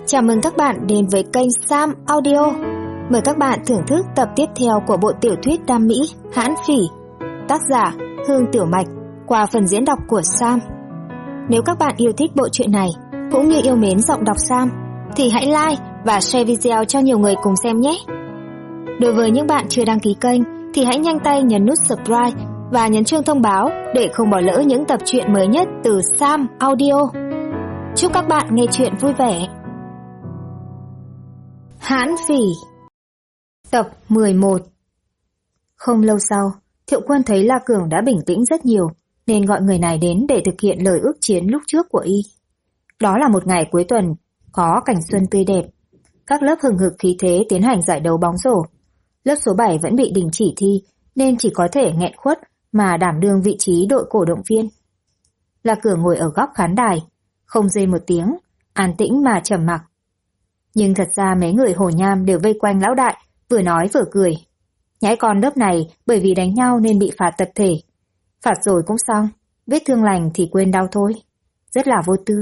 Chào mừng các bạn đến với kênh Sam Audio. Mời các bạn thưởng thức tập tiếp theo của bộ tiểu thuyết Nam Mỹ Hãn Phỉ, tác giả Hương Tiểu Mạch, qua phần diễn đọc của Sam. Nếu các bạn yêu thích bộ truyện này cũng như yêu mến giọng đọc Sam thì hãy like và share video cho nhiều người cùng xem nhé. Đối với những bạn chưa đăng ký kênh thì hãy nhanh tay nhấn nút subscribe và nhấn chuông thông báo để không bỏ lỡ những tập truyện mới nhất từ Sam Audio. Chúc các bạn nghe truyện vui vẻ. Hãn Phỉ, tập 11. Không lâu sau, Thiệu Quân thấy La Cường đã bình tĩnh rất nhiều, nên gọi người này đến để thực hiện lời ước chiến lúc trước của y. Đó là một ngày cuối tuần, có cảnh xuân tươi đẹp. Các lớp hừng hực khí thế tiến hành giải đấu bóng rổ. Lớp số 7 vẫn bị đình chỉ thi, nên chỉ có thể nghẹn khuất mà đảm đương vị trí đội cổ động viên. La Cường ngồi ở góc khán đài, không rên một tiếng, an tĩnh mà trầm mặc. Nhưng thật ra mấy người Hồ Nham đều vây quanh lão đại, vừa nói vừa cười. Nhãi con lớp này bởi vì đánh nhau nên bị phạt tập thể. Phạt rồi cũng xong, vết thương lành thì quên đau thôi. Rất là vô tư.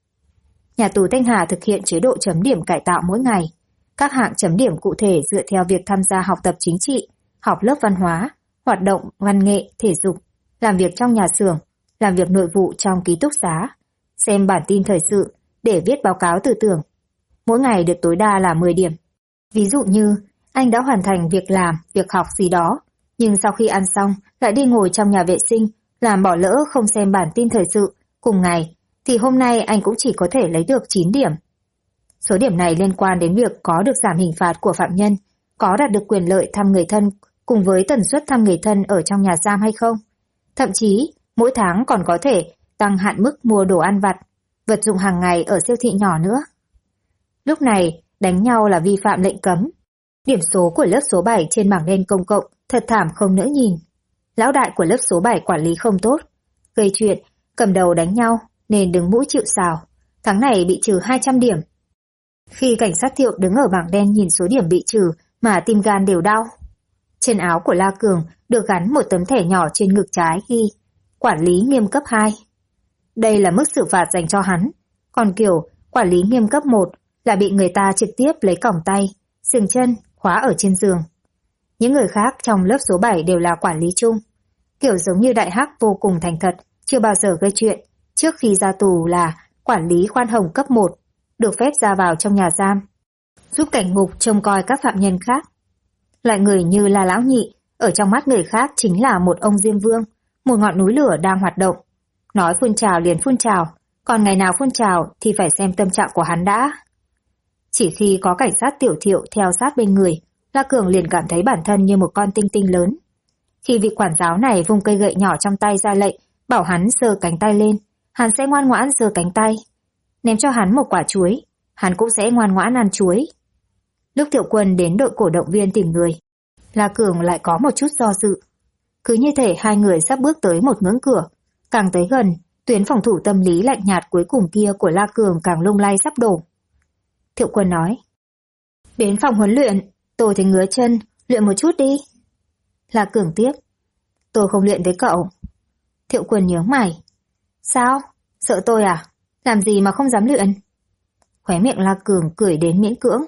Nhà tù Thanh Hà thực hiện chế độ chấm điểm cải tạo mỗi ngày. Các hạng chấm điểm cụ thể dựa theo việc tham gia học tập chính trị, học lớp văn hóa, hoạt động văn nghệ, thể dục, làm việc trong nhà xưởng, làm việc nội vụ trong ký túc xá, xem bản tin thời sự để viết báo cáo tư tưởng. Mỗi ngày được tối đa là 10 điểm. Ví dụ như, anh đã hoàn thành việc làm, việc học gì đó, nhưng sau khi ăn xong lại đi ngồi trong nhà vệ sinh, làm bỏ lỡ không xem bản tin thời sự cùng ngày, thì hôm nay anh cũng chỉ có thể lấy được 9 điểm. Số điểm này liên quan đến việc có được giảm hình phạt của phạm nhân, có đạt được quyền lợi thăm người thân cùng với tần suất thăm người thân ở trong nhà giam hay không. Thậm chí, mỗi tháng còn có thể tăng hạn mức mua đồ ăn vặt, vật dụng hàng ngày ở siêu thị nhỏ nữa. Lúc này, đánh nhau là vi phạm lệnh cấm. Điểm số của lớp số 7 trên bảng đen công cộng thật thảm không nỡ nhìn. Lão đại của lớp số 7 quản lý không tốt, gây chuyện, cầm đầu đánh nhau nên đứng mũi chịu sào. Tháng này bị trừ 200 điểm. Khi cảnh sát Thiệu đứng ở bảng đen nhìn số điểm bị trừ mà tim gan đều đau. Trên áo của La Cường được gắn một tấm thẻ nhỏ trên ngực trái ghi quản lý nghiêm cấp 2. Đây là mức xử phạt dành cho hắn. Còn kiểu quản lý nghiêm cấp 1 là bị người ta trực tiếp lấy còng tay, xương chân, khóa ở trên giường. Những người khác trong lớp số 7 đều là quản lý chung. Kiểu giống như đại hắc vô cùng thành thật, chưa bao giờ gây chuyện. Trước khi ra tù là quản lý khoan hồng cấp 1, được phép ra vào trong nhà giam, giúp cảnh ngục trông coi các phạm nhân khác. Loại người như là lão nhị, ở trong mắt người khác chính là một ông Diêm Vương, một ngọn núi lửa đang hoạt động. Nói phun trào liền phun trào, còn ngày nào phun trào thì phải xem tâm trạng của hắn đã. Chỉ khi có cảnh sát Tiểu Thiệu theo sát bên người, La Cường liền cảm thấy bản thân như một con tinh tinh lớn. Khi vị quản giáo này vung cây gậy nhỏ trong tay ra lệnh, bảo hắn giơ cánh tay lên, hắn sẽ ngoan ngoãn giơ cánh tay. Ném cho hắn một quả chuối, hắn cũng sẽ ngoan ngoãn ăn chuối. Lúc Thiệu Quân đến đội cổ động viên tìm người, La Cường lại có một chút do dự. Cứ như thể hai người sắp bước tới một ngưỡng cửa. Càng tới gần, tuyến phòng thủ tâm lý lạnh nhạt cuối cùng kia của La Cường càng lung lay sắp đổ. Thiệu Quân nói: "Đến phòng huấn luyện, tôi thấy ngứa chân, luyện một chút đi." La Cường tiếp: "Tôi không luyện với cậu." Thiệu Quân nhướng mày: "Sao? Sợ tôi à? Làm gì mà không dám luyện?" Khóe miệng La Cường cười đến miễn cưỡng: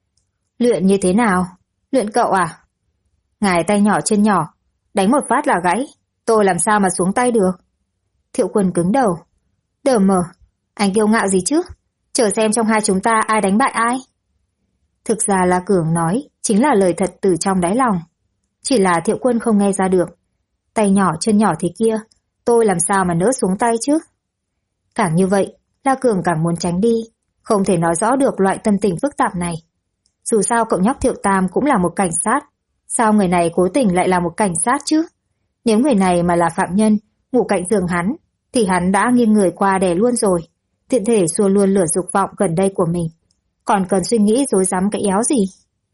"Luyện như thế nào? Luyện cậu à? Ngài tay nhỏ chân nhỏ, đánh một phát là gãy, tôi làm sao mà xuống tay được?" Thiệu Quân cứng đầu: "Đờ mờ, anh kiêu ngạo gì chứ? Chờ xem trong hai chúng ta ai đánh bại ai." Thực ra La Cường nói chính là lời thật từ trong đáy lòng. Chỉ là Thiệu Quân không nghe ra được. Tay nhỏ chân nhỏ thế kia, tôi làm sao mà nỡ xuống tay chứ? Càng như vậy, La Cường càng muốn tránh đi, không thể nói rõ được loại tâm tình phức tạp này. Dù sao cậu nhóc Thiệu Tam cũng là một cảnh sát, sao người này cố tình lại là một cảnh sát chứ? Nếu người này mà là phạm nhân, ngủ cạnh giường hắn, thì hắn đã nghiêng người qua đè luôn rồi, tiện thể xua luôn lửa dục vọng gần đây của mình. Còn cần suy nghĩ rối rắm cái éo gì?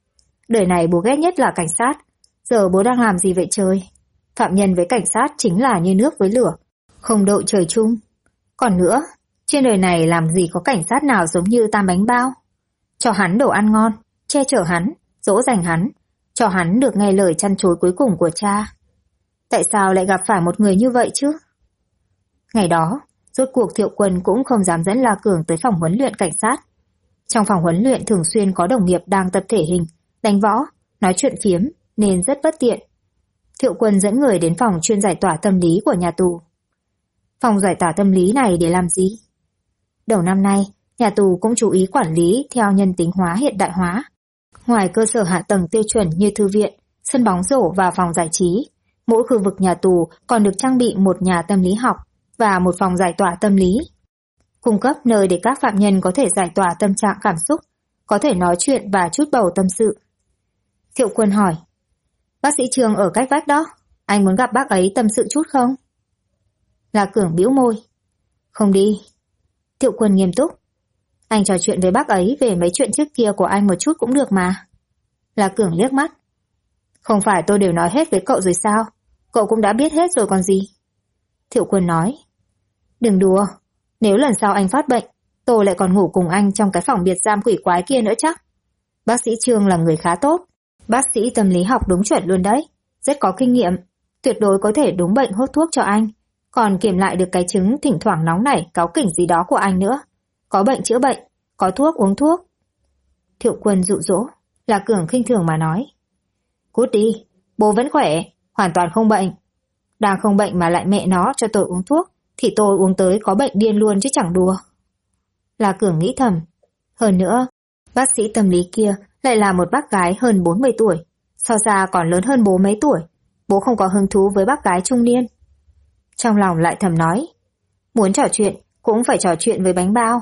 Đời này bố ghét nhất là cảnh sát, giờ bố đang làm gì vậy trời? Phạm nhân với cảnh sát chính là như nước với lửa, không đội trời chung. Còn nữa, trên đời này làm gì có cảnh sát nào giống như Tam Bánh Bao? Cho hắn đồ ăn ngon, che chở hắn, dỗ dành hắn, cho hắn được nghe lời chăn chối cuối cùng của cha. Tại sao lại gặp phải một người như vậy chứ? Ngày đó, rốt cuộc Thiệu Quân cũng không dám dẫn La Cường tới phòng huấn luyện cảnh sát. Trong phòng huấn luyện thường xuyên có đồng nghiệp đang tập thể hình, đánh võ, nói chuyện phiếm nên rất bất tiện. Thiệu Quân dẫn người đến phòng chuyên giải tỏa tâm lý của nhà tù. Phòng giải tỏa tâm lý này để làm gì? Đầu năm nay, nhà tù cũng chú ý quản lý theo nhân tính hóa hiện đại hóa. Ngoài cơ sở hạ tầng tiêu chuẩn như thư viện, sân bóng rổ và phòng giải trí, mỗi khu vực nhà tù còn được trang bị một nhà tâm lý học và một phòng giải tỏa tâm lý. Cung cấp nơi để các phạm nhân có thể giải tỏa tâm trạng cảm xúc, có thể nói chuyện và trút bầu tâm sự. Thiệu Quân hỏi, bác sĩ Trương ở cách vách đó, anh muốn gặp bác ấy tâm sự chút không? La Cường bĩu môi, không đi. Thiệu Quân nghiêm túc, anh trò chuyện với bác ấy về mấy chuyện trước kia của anh một chút cũng được mà. La Cường liếc mắt, không phải tôi đều nói hết với cậu rồi sao? Cậu cũng đã biết hết rồi còn gì? Thiệu Quân nói, đừng đùa, nếu lần sau anh phát bệnh, tôi lại còn ngủ cùng anh trong cái phòng biệt giam quỷ quái kia nữa chắc. Bác sĩ Trương là người khá tốt, bác sĩ tâm lý học đúng chuẩn luôn đấy, rất có kinh nghiệm, tuyệt đối có thể đúng bệnh hốt thuốc cho anh, còn kiểm lại được cái chứng thỉnh thoảng nóng nảy cáu kỉnh gì đó của anh nữa. Có bệnh chữa bệnh, có thuốc uống thuốc. Thiệu Quân dụ dỗ, La Cường khinh thường mà nói, cút đi, bố vẫn khỏe, hoàn toàn không bệnh. Đang không bệnh mà lại mẹ nó cho tôi uống thuốc, thì tôi uống tới có bệnh điên luôn chứ chẳng đùa. La Cường nghĩ thầm, hơn nữa, bác sĩ tâm lý kia lại là một bác gái hơn 40 tuổi, so ra còn lớn hơn bố mấy tuổi, bố không có hứng thú với bác gái trung niên. Trong lòng lại thầm nói, muốn trò chuyện cũng phải trò chuyện với bánh bao.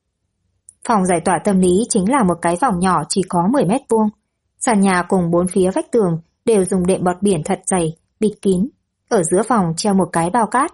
Phòng giải tỏa tâm lý chính là một cái phòng nhỏ chỉ có 10 mét vuông, sàn nhà cùng bốn phía vách tường đều dùng đệm bọt biển thật dày, bịt kín, ở giữa phòng treo một cái bao cát.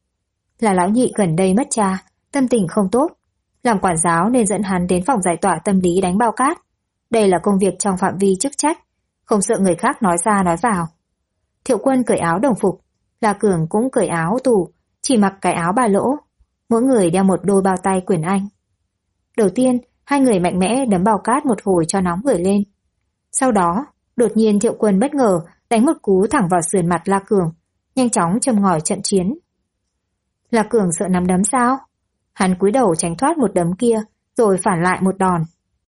Là lão nhị gần đây mất cha, tâm tình không tốt, làm quản giáo nên dẫn hắn đến phòng giải tỏa tâm lý đánh bao cát. Đây là công việc trong phạm vi chức trách, không sợ người khác nói ra nói vào. Thiệu Quân cởi áo đồng phục, La Cường cũng cởi áo tù, chỉ mặc cái áo ba lỗ, mỗi người đeo một đôi bao tay quyền Anh. Đầu tiên, hai người mạnh mẽ đấm bao cát một hồi cho nóng người lên. Sau đó, đột nhiên Thiệu Quân bất ngờ đánh một cú thẳng vào sườn mặt La Cường, nhanh chóng châm ngòi trận chiến. La Cường sợ nắm đấm sao? Hắn cúi đầu tránh thoát một đấm kia, rồi phản lại một đòn.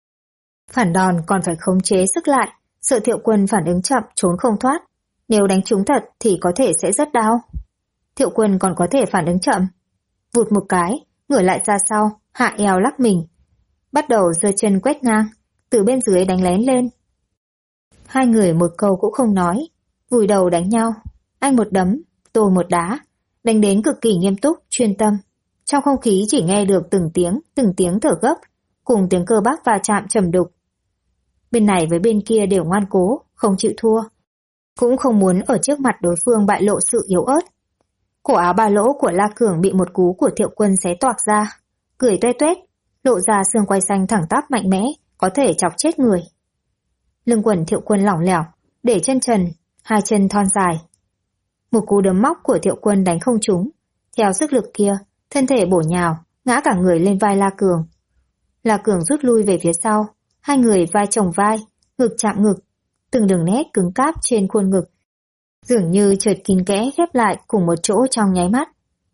Phản đòn còn phải khống chế sức lại, sợ Thiệu Quân phản ứng chậm trốn không thoát. Nếu đánh trúng thật thì có thể sẽ rất đau. Thiệu Quân còn có thể phản ứng chậm. Vụt một cái, ngửa lại ra sau, hạ eo lắc mình. Bắt đầu giơ chân quét ngang, từ bên dưới đánh lén lên. Hai người một câu cũng không nói, vùi đầu đánh nhau. Anh một đấm, tôi một đá, đánh đến cực kỳ nghiêm túc, chuyên tâm. Trong không khí chỉ nghe được từng tiếng thở gấp, cùng tiếng cơ bắp va chạm trầm đục. Bên này với bên kia đều ngoan cố, không chịu thua. Cũng không muốn ở trước mặt đối phương bại lộ sự yếu ớt. Cổ áo ba lỗ của La Cường bị một cú của Thiệu Quân xé toạc ra, cười toe toét, lộ ra xương quai xanh thẳng tắp mạnh mẽ, có thể chọc chết người. Lưng quần Thiệu Quân lỏng lẻo, để chân trần, hai chân thon dài. Một cú đấm móc của Thiệu Quân đánh không trúng, theo sức lực kia, thân thể bổ nhào, ngã cả người lên vai La Cường. La Cường rút lui về phía sau, hai người vai chồng vai, ngực chạm ngực, từng đường nét cứng cáp trên khuôn ngực, dường như chợt kín kẽ khép lại cùng một chỗ trong nháy mắt.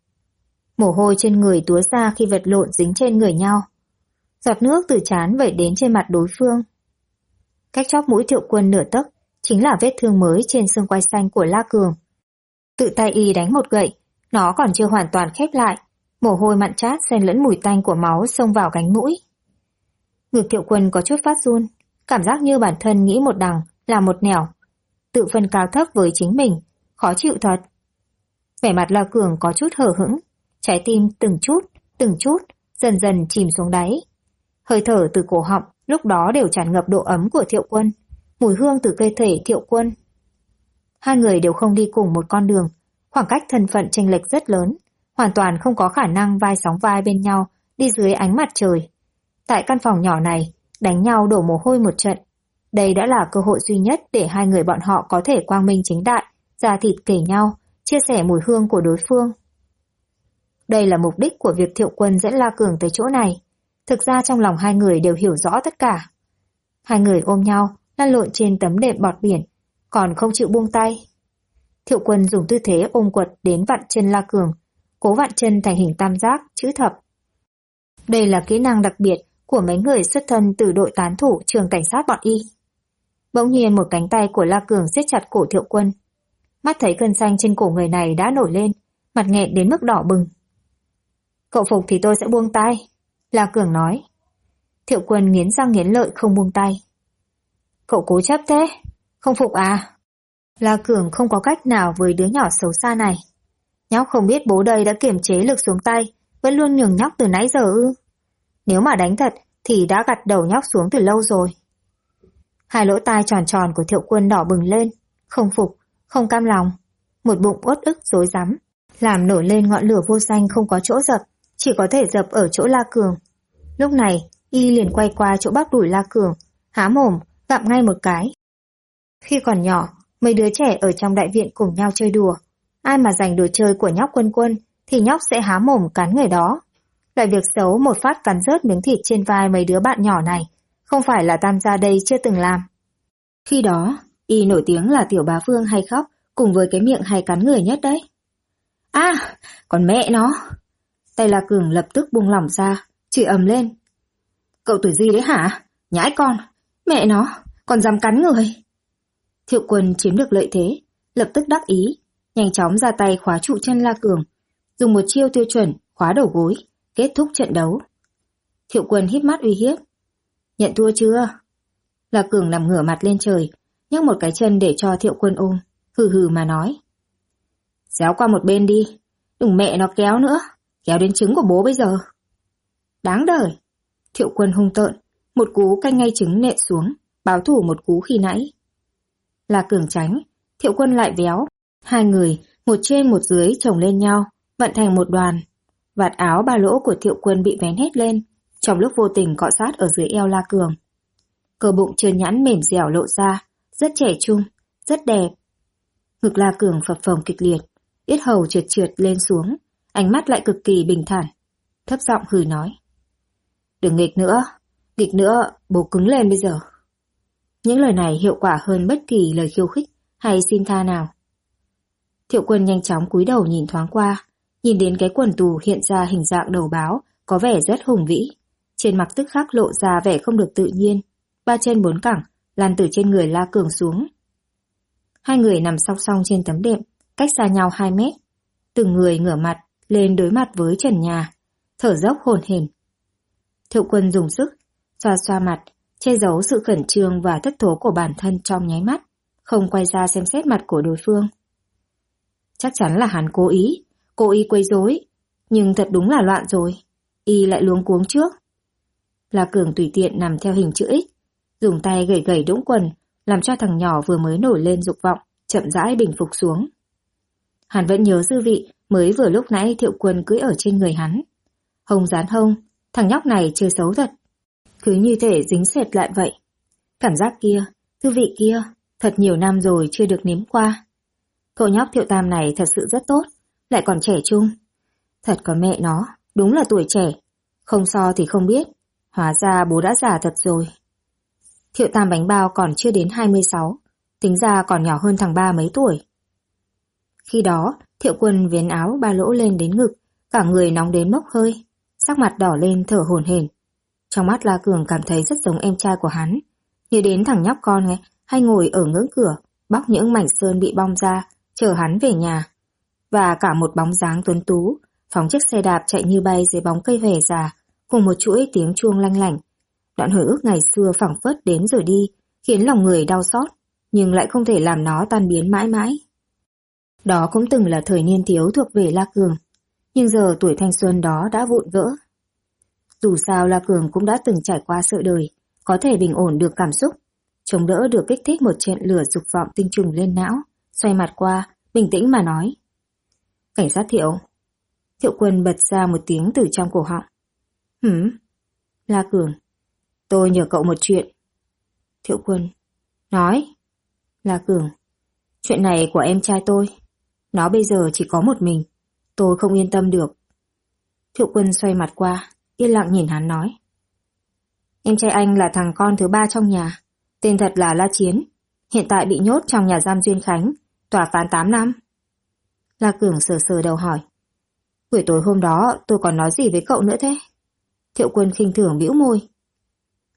Mồ hôi trên người túa ra khi vật lộn dính trên người nhau. Giọt nước từ trán vẩy đến trên mặt đối phương. Cách chóp mũi Thiệu Quân nửa tấc chính là vết thương mới trên xương quai xanh của La Cường. Tự tay y đánh một gậy, nó còn chưa hoàn toàn khép lại, mồ hôi mặn chát xen lẫn mùi tanh của máu xông vào cánh mũi. Ngực Thiệu Quân có chút phát run, cảm giác như bản thân nghĩ một đằng là một nẻo, tự phân cao thấp với chính mình, khó chịu thật. Vẻ mặt La Cường có chút hờ hững, trái tim từng chút, dần dần chìm xuống đáy. Hơi thở từ cổ họng lúc đó đều tràn ngập độ ấm của Thiệu Quân, mùi hương từ cơ thể Thiệu Quân. Hai người đều không đi cùng một con đường, khoảng cách thân phận chênh lệch rất lớn, hoàn toàn không có khả năng vai sóng vai bên nhau đi dưới ánh mặt trời. Tại căn phòng nhỏ này, đánh nhau đổ mồ hôi một trận. Đây đã là cơ hội duy nhất để hai người bọn họ có thể quang minh chính đại, da thịt kể nhau, chia sẻ mùi hương của đối phương. Đây là mục đích của việc Thiệu Quân dẫn La Cường tới chỗ này. Thực ra trong lòng hai người đều hiểu rõ tất cả. Hai người ôm nhau, lăn lộn trên tấm đệm bọt biển, còn không chịu buông tay. Thiệu Quân dùng tư thế ôm quật đến vặn chân La Cường, cố vặn chân thành hình tam giác, chữ thập. Đây là kỹ năng đặc biệt của mấy người xuất thân từ đội tán thủ trường cảnh sát bọn y. Bỗng nhiên một cánh tay của La Cường siết chặt cổ Thiệu Quân. Mắt thấy gân xanh trên cổ người này đã nổi lên, mặt nghẹn đến mức đỏ bừng. Cậu phục thì tôi sẽ buông tay, La Cường nói. Thiệu Quân nghiến răng nghiến lợi không buông tay. Cậu cố chấp thế, không phục à? La Cường không có cách nào với đứa nhỏ xấu xa này. Nhóc không biết bố đây đã kiềm chế lực xuống tay, vẫn luôn nhường nhóc từ nãy giờ ư? Nếu mà đánh thật thì đã gặt đầu nhóc xuống từ lâu rồi. Hai lỗ tai tròn tròn của Thiệu Quân đỏ bừng lên, không phục, không cam lòng, một bụng uất ức rối rắm, làm nổi lên ngọn lửa vô danh không có chỗ dập, chỉ có thể dập ở chỗ La Cường. Lúc này, y liền quay qua chỗ bắp đùi La Cường, há mồm, gặm ngay một cái. Khi còn nhỏ, mấy đứa trẻ ở trong đại viện cùng nhau chơi đùa, ai mà giành đồ chơi của nhóc Quân Quân thì nhóc sẽ há mồm cắn người đó. Loại việc xấu một phát cắn rớt miếng thịt trên vai mấy đứa bạn nhỏ này, không phải là Tam gia đây chưa từng làm. Khi đó, y nổi tiếng là tiểu bá vương hay khóc, cùng với cái miệng hay cắn người nhất đấy. À, còn mẹ nó! Tay La Cường lập tức buông lỏng ra, chửi ầm lên. Cậu tuổi gì đấy hả? Nhãi con! Mẹ nó! Còn dám cắn người! Thiệu Quân chiếm được lợi thế, lập tức đắc ý, nhanh chóng ra tay khóa trụ chân La Cường, dùng một chiêu tiêu chuẩn khóa đầu gối, kết thúc trận đấu. Thiệu Quân híp mắt uy hiếp. Nhận thua chưa? La Cường nằm ngửa mặt lên trời, nhấc một cái chân để cho Thiệu Quân ôm, hừ hừ mà nói. Déo qua một bên đi, đừng mẹ nó kéo nữa, kéo đến trứng của bố bây giờ. Đáng đời! Thiệu Quân hung tợn, một cú canh ngay trứng nện xuống, báo thủ một cú khi nãy. La Cường tránh, Thiệu Quân lại véo, hai người, một trên một dưới chồng lên nhau, vận thành một đoàn. Vạt áo ba lỗ của Thiệu Quân bị vén hết lên, trong lúc vô tình cọ sát ở dưới eo La Cường. Cơ bụng trơn nhẵn mềm dẻo lộ ra, rất trẻ trung, rất đẹp. Ngực La Cường phập phồng kịch liệt, yết hầu trượt trượt lên xuống, ánh mắt lại cực kỳ bình thản, thấp giọng hừ nói. Đừng nghịch nữa, bố cứng lên bây giờ. Những lời này hiệu quả hơn bất kỳ lời khiêu khích hay xin tha nào. Thiệu Quân nhanh chóng cúi đầu nhìn thoáng qua, nhìn đến cái quần tù hiện ra hình dạng đầu báo, có vẻ rất hùng vĩ. Trên mặt tức khắc lộ ra vẻ không được tự nhiên, ba chân bốn cẳng, lăn từ trên người La Cường xuống. Hai người nằm song song trên tấm đệm, cách xa nhau 2 mét. Từng người ngửa mặt lên đối mặt với trần nhà, thở dốc hổn hển. Thiệu Quân dùng sức, xoa xoa mặt, che giấu sự khẩn trương và thất thố của bản thân trong nháy mắt, không quay ra xem xét mặt của đối phương. Chắc chắn là hắn cố ý quấy rối, nhưng thật đúng là loạn rồi, y lại luống cuống trước. La Cường tùy tiện nằm theo hình chữ X, dùng tay gẩy gẩy đũng quần, làm cho thằng nhỏ vừa mới nổi lên dục vọng, chậm rãi bình phục xuống. Hắn vẫn nhớ dư vị mới vừa lúc nãy Thiệu Quân cưỡi ở trên người hắn. Hông dán hông, thằng nhóc này chơi xấu thật. Cứ như thể dính sệt lại vậy. Cảm giác kia, thư vị kia, thật nhiều năm rồi chưa được nếm qua. Cậu nhóc Thiệu Tam này thật sự rất tốt, lại còn trẻ trung. Thật có mẹ nó, đúng là tuổi trẻ. Không so thì không biết, hóa ra bố đã già thật rồi. Thiệu Tam bánh bao còn chưa đến 26, tính ra còn nhỏ hơn thằng ba mấy tuổi. Khi đó, Thiệu Quân vén áo ba lỗ lên đến ngực, cả người nóng đến mốc hơi, sắc mặt đỏ lên thở hổn hển. Trong mắt La Cường cảm thấy rất giống em trai của hắn, nhớ đến thằng nhóc con ấy, hay ngồi ở ngưỡng cửa, bóc những mảnh sơn bị bong ra, chờ hắn về nhà. Và cả một bóng dáng tuấn tú, phóng chiếc xe đạp chạy như bay dưới bóng cây hòe già, cùng một chuỗi tiếng chuông lanh lảnh. Đoạn hồi ức ngày xưa phảng phất đến rồi đi, khiến lòng người đau xót, nhưng lại không thể làm nó tan biến mãi mãi. Đó cũng từng là thời niên thiếu thuộc về La Cường, nhưng giờ tuổi thanh xuân đó đã vụn vỡ. Dù sao La Cường cũng đã từng trải qua sự đời, có thể bình ổn được cảm xúc, chống đỡ được kích thích một trận lửa dục vọng tinh trùng lên não, xoay mặt qua, bình tĩnh mà nói. Cảnh sát Thiệu. Thiệu Quân bật ra một tiếng từ trong cổ họng. La Cường. Tôi nhờ cậu một chuyện. Thiệu Quân. Nói. La Cường. Chuyện này của em trai tôi. Nó bây giờ chỉ có một mình. Tôi không yên tâm được. Thiệu Quân xoay mặt qua, yên lặng nhìn hắn nói. Em trai anh là thằng con thứ 3 trong nhà. Tên thật là La Chiến. Hiện tại bị nhốt trong nhà giam Duyên Khánh, tòa phán 8 năm. La Cường sờ sờ đầu hỏi. Buổi tối hôm đó tôi còn nói gì với cậu nữa thế? Thiệu Quân khinh thường bĩu môi,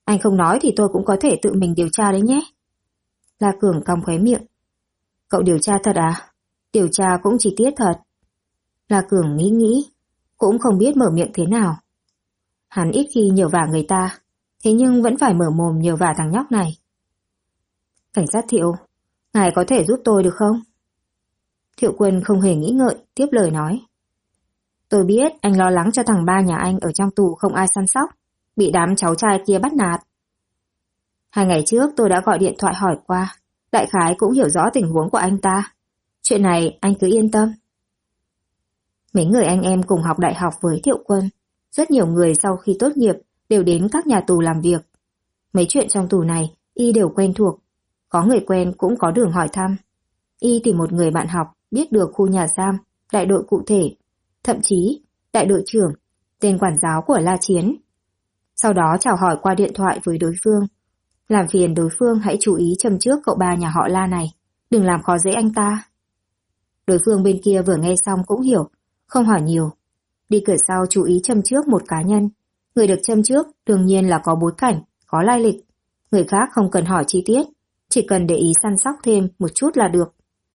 Anh không nói thì tôi cũng có thể tự mình điều tra đấy nhé. La Cường cong khóe miệng. Cậu điều tra thật à? Điều tra cũng chi tiết thật. La Cường nghĩ, cũng không biết mở miệng thế nào. Hắn ít khi nhờ vả người ta, thế nhưng vẫn phải mở mồm nhờ vả thằng nhóc này. Cảnh sát Thiệu, ngài có thể giúp tôi được không? Thiệu Quân không hề nghĩ ngợi, tiếp lời nói. Tôi biết anh lo lắng cho thằng ba nhà anh ở trong tù không ai săn sóc, bị đám cháu trai kia bắt nạt. 2 ngày trước tôi đã gọi điện thoại hỏi qua, đại khái cũng hiểu rõ tình huống của anh ta. Chuyện này anh cứ yên tâm. Mấy người anh em cùng học đại học với Thiệu Quân, rất nhiều người sau khi tốt nghiệp đều đến các nhà tù làm việc. Mấy chuyện trong tù này y đều quen thuộc, có người quen cũng có đường hỏi thăm. Y tìm một người bạn học biết được khu nhà giam, đại đội cụ thể, thậm chí đại đội trưởng, tên quản giáo của La Chiến. Sau đó chào hỏi qua điện thoại với đối phương. Làm phiền đối phương hãy chú ý châm trước cậu ba nhà họ La này, đừng làm khó dễ anh ta. Đối phương bên kia vừa nghe xong cũng hiểu, không hỏi nhiều. Đi cửa sau chú ý châm trước một cá nhân. Người được châm trước đương nhiên là có bối cảnh, có lai lịch. Người khác không cần hỏi chi tiết, chỉ cần để ý săn sóc thêm một chút là được.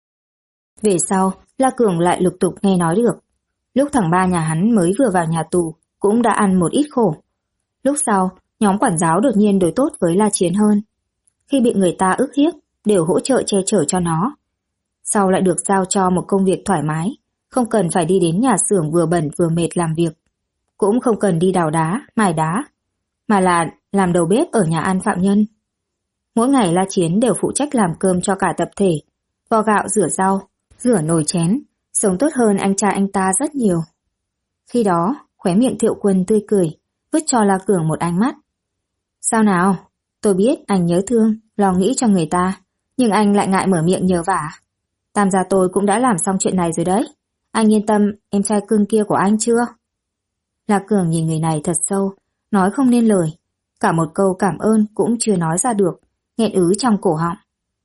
Về sau, La Cường lại lục tục nghe nói được. Lúc thằng ba nhà hắn mới vừa vào nhà tù, cũng đã ăn một ít khổ. Lúc sau, nhóm quản giáo đột nhiên đối tốt với La Chiến hơn. Khi bị người ta ức hiếp, đều hỗ trợ che chở cho nó. Sau lại được giao cho một công việc thoải mái, không cần phải đi đến nhà xưởng vừa bẩn vừa mệt làm việc. Cũng không cần đi đào đá, mài đá, mà là làm đầu bếp ở nhà ăn phạm nhân. Mỗi ngày La Chiến đều phụ trách làm cơm cho cả tập thể, vo gạo rửa rau, rửa nồi chén, sống tốt hơn anh trai anh ta rất nhiều. Khi đó, khóe miệng Thiệu Quân tươi cười, vứt cho La Cường một ánh mắt. Sao nào? Tôi biết anh nhớ thương, lo nghĩ cho người ta, nhưng anh lại ngại mở miệng nhờ vả. Tam gia tôi cũng đã làm xong chuyện này rồi đấy. Anh yên tâm, em trai cưng kia của anh chưa? La Cường nhìn người này thật sâu, nói không nên lời. Cả một câu cảm ơn cũng chưa nói ra được, nghẹn ứ trong cổ họng.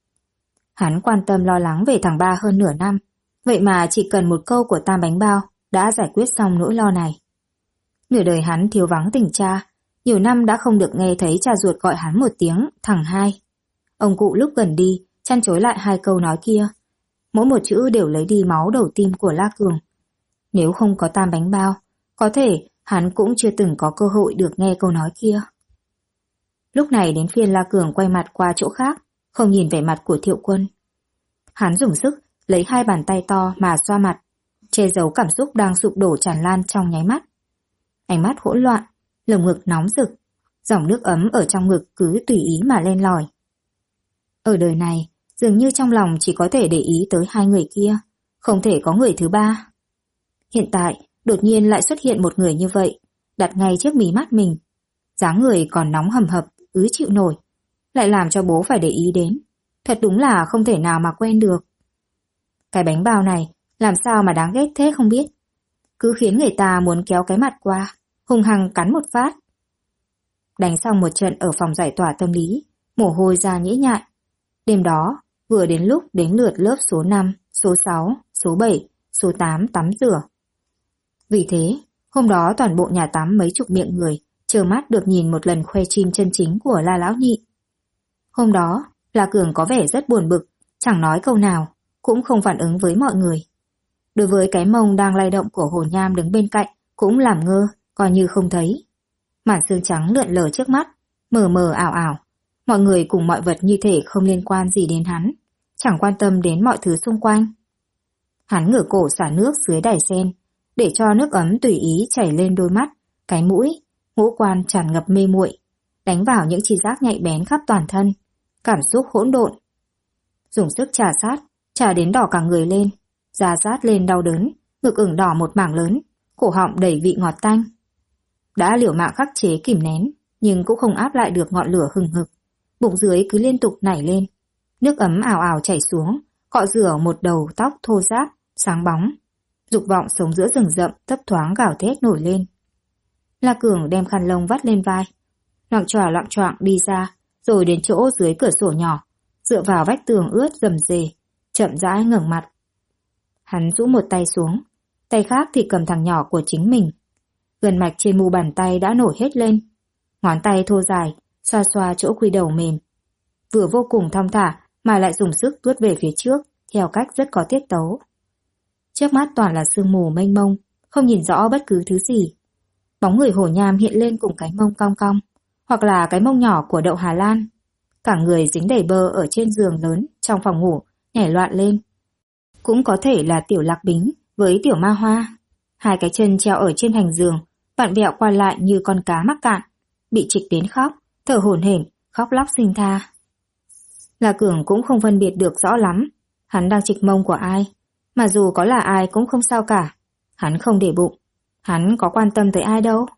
Hắn quan tâm lo lắng về thằng ba hơn nửa năm, vậy mà chỉ cần một câu của Tam Bánh Bao đã giải quyết xong nỗi lo này. Nửa đời hắn thiếu vắng tình cha, nhiều năm đã không được nghe thấy cha ruột gọi hắn một tiếng thằng hai. Ông cụ lúc gần đi chăn chối lại 2 câu nói kia, mỗi một chữ đều lấy đi máu đầu tim của La Cường. Nếu không có Tam Bánh Bao, có thể hắn cũng chưa từng có cơ hội được nghe câu nói kia. Lúc này đến phiên La Cường quay mặt qua chỗ khác, không nhìn vẻ mặt của Thiệu Quân. Hắn dùng sức lấy 2 bàn tay to mà xoa mặt, che giấu cảm xúc đang sụp đổ tràn lan trong nháy mắt. Ánh mắt hỗn loạn, lồng ngực nóng rực, dòng nước ấm ở trong ngực cứ tùy ý mà len lỏi. Ở đời này, dường như trong lòng chỉ có thể để ý tới 2 người kia, không thể có người thứ ba. Hiện tại, đột nhiên lại xuất hiện một người như vậy, đặt ngay trước mí mắt mình. Dáng người còn nóng hầm hập, ứ chịu nổi, lại làm cho bố phải để ý đến. Thật đúng là không thể nào mà quen được. Cái bánh bao này, làm sao mà đáng ghét thế không biết. Cứ khiến người ta muốn kéo cái mặt qua, hung hăng cắn một phát. Đánh xong một trận ở phòng giải tỏa tâm lý, mồ hôi ra nhễ nhại. Đêm đó, vừa đến lúc đến lượt lớp số 5, số 6, số 7, số 8 tắm rửa. Vì thế, hôm đó toàn bộ nhà tắm mấy chục miệng người, trơ mắt được nhìn một lần khoe chim chân chính của La Lão Nhị. Hôm đó, La Cường có vẻ rất buồn bực, chẳng nói câu nào, cũng không phản ứng với mọi người. Đối với cái mông đang lay động của Hồ Nham đứng bên cạnh, cũng làm ngơ, coi như không thấy. Màn xương trắng lượn lờ trước mắt, mờ mờ ảo ảo. Mọi người cùng mọi vật như thể không liên quan gì đến hắn, chẳng quan tâm đến mọi thứ xung quanh. Hắn ngửa cổ xả nước dưới đài sen, để cho nước ấm tùy ý chảy lên đôi mắt, cái mũi, ngũ quan tràn ngập mê muội, đánh vào những chi giác nhạy bén khắp toàn thân, cảm xúc hỗn độn. Dùng sức trà sát, trà đến đỏ cả người lên, da rát lên đau đớn, ngực ửng đỏ một mảng lớn, cổ họng đầy vị ngọt tanh. Đã liều mạng khắc chế kìm nén, nhưng cũng không áp lại được ngọn lửa hừng hực. Bụng dưới cứ liên tục nảy lên, nước ấm ào ào chảy xuống, cọ rửa một đầu tóc thô ráp, sáng bóng. Dục vọng sống giữa rừng rậm thấp thoáng gào thét nổi lên. La Cường đem khăn lông vắt lên vai, loạng choạng đi ra, rồi đến chỗ dưới cửa sổ nhỏ, dựa vào vách tường ướt rầm rề, chậm rãi ngẩng mặt. Hắn rũ một tay xuống, tay khác thì cầm thằng nhỏ của chính mình. Gân mạch trên mu bàn tay đã nổi hết lên, ngón tay thô dài xoa xoa chỗ quy đầu mềm. Vừa vô cùng thong thả mà lại dùng sức tuốt về phía trước, theo cách rất có tiết tấu. Trước mắt toàn là sương mù mênh mông, không nhìn rõ bất cứ thứ gì. Bóng người Hồ Nham hiện lên cùng cái mông cong cong, hoặc là cái mông nhỏ của Đậu Hà Lan. Cả người dính đầy bơ ở trên giường lớn trong phòng ngủ, nhảy loạn lên. Cũng có thể là Tiểu Lạc Bính với Tiểu Ma Hoa. Hai cái chân treo ở trên thành giường, vặn vẹo qua lại như con cá mắc cạn, bị trịch đến khóc, thở hổn hển, khóc lóc xin tha. La Cường cũng không phân biệt được rõ lắm, hắn đang trịch mông của ai, mà dù có là ai cũng không sao cả, hắn không để bụng, hắn có quan tâm tới ai đâu.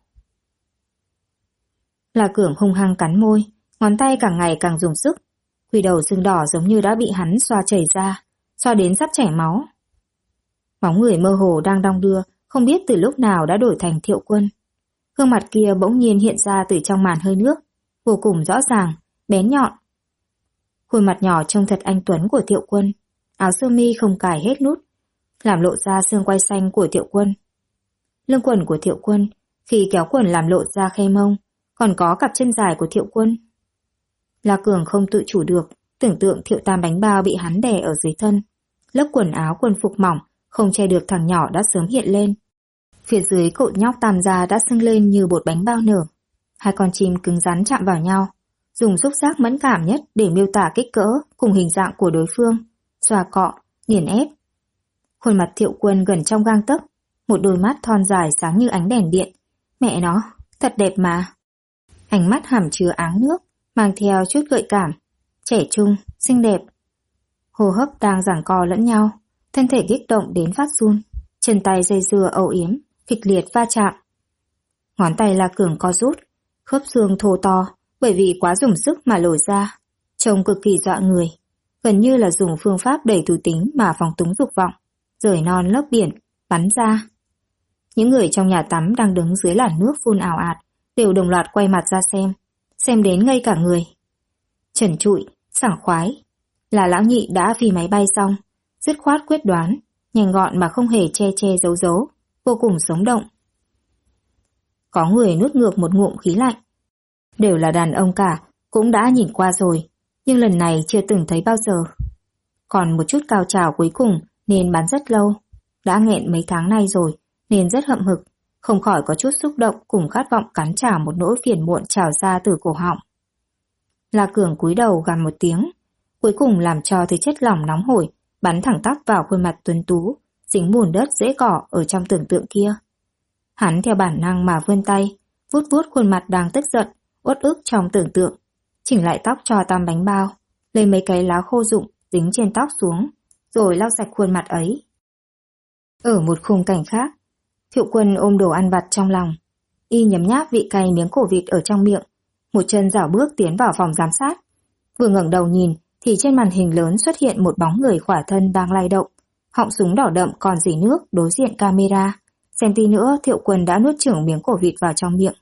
La Cường hung hăng cắn môi, ngón tay càng ngày càng dùng sức, quy đầu sưng đỏ giống như đã bị hắn xoa chảy ra, xoa đến sắp chảy máu. Bóng người mơ hồ đang đong đưa, không biết từ lúc nào đã đổi thành Thiệu Quân. Gương mặt kia bỗng nhiên hiện ra từ trong màn hơi nước, vô cùng rõ ràng, bén nhọn. Khuôn mặt nhỏ trông thật anh tuấn của Thiệu Quân, áo sơ mi không cài hết nút, làm lộ ra xương quai xanh của Thiệu Quân. Lưng quần của Thiệu Quân, khi kéo quần làm lộ ra khe mông, còn có cặp chân dài của Thiệu Quân. La Cường không tự chủ được, tưởng tượng Thiệu Tam bánh bao bị hắn đè ở dưới thân. Lớp quần áo quần phục mỏng, không che được thằng nhỏ đã sớm hiện lên. Phía dưới cột nhóc Tam gia đã sưng lên như bột bánh bao nở. Hai con chim cứng rắn chạm vào nhau, dùng xúc giác mẫn cảm nhất để miêu tả kích cỡ cùng hình dạng của đối phương, xoa cọ, nghiền ép. Khuôn mặt Thiệu Quân gần trong gang tấc, một đôi mắt thon dài sáng như ánh đèn điện. Mẹ nó, thật đẹp mà. Ánh mắt hàm chứa áng nước, mang theo chút gợi cảm, trẻ trung, xinh đẹp. Hô hấp đang giằng co lẫn nhau, thân thể kích động đến phát run, chân tay dây dưa âu yếm, kịch liệt va chạm. Ngón tay La Cường co rút, khớp xương thô to, bởi vì quá dùng sức mà lồi ra, trông cực kỳ dọa người, gần như là dùng phương pháp đầy thú tính mà phóng túng dục vọng, rời non lấp biển, bắn ra. Những người trong nhà tắm đang đứng dưới làn nước phun ào ạt, đều đồng loạt quay mặt ra xem đến ngây cả người. Trần trụi, sảng khoái, là lão nhị đã phi máy bay xong, dứt khoát quyết đoán, nhanh gọn mà không hề che che giấu giấu, vô cùng sống động. Có người nuốt ngược một ngụm khí lạnh. Đều là đàn ông cả, cũng đã nhìn qua rồi, nhưng lần này chưa từng thấy bao giờ. Còn một chút cao trào cuối cùng nên bắn rất lâu, đã nghẹn mấy tháng nay rồi nên rất hậm hực, không khỏi có chút xúc động cùng khát vọng cắn trả một nỗi phiền muộn trào ra từ cổ họng. La Cường cúi đầu gằn một tiếng, cuối cùng làm cho thứ chất lỏng nóng hổi bắn thẳng tắp vào khuôn mặt tuấn tú, dính bùn đất dễ cỏ ở trong tưởng tượng kia. Hắn theo bản năng mà vươn tay, vuốt vuốt khuôn mặt đang tức giận, uất ức trong tưởng tượng, chỉnh lại tóc cho Tam bánh bao, lấy mấy cái lá khô rụng dính trên tóc xuống, rồi lau sạch khuôn mặt ấy. Ở một khung cảnh khác, Thiệu Quân ôm đồ ăn vặt trong lòng, y nhấm nháp vị cay miếng cổ vịt ở trong miệng, một chân dảo bước tiến vào phòng giám sát. Vừa ngẩng đầu nhìn thì trên màn hình lớn xuất hiện một bóng người khỏa thân đang lay động, họng súng đỏ đậm còn rỉ nước đối diện camera. Xem tí nữa Thiệu Quân đã nuốt chửng miếng cổ vịt vào trong miệng.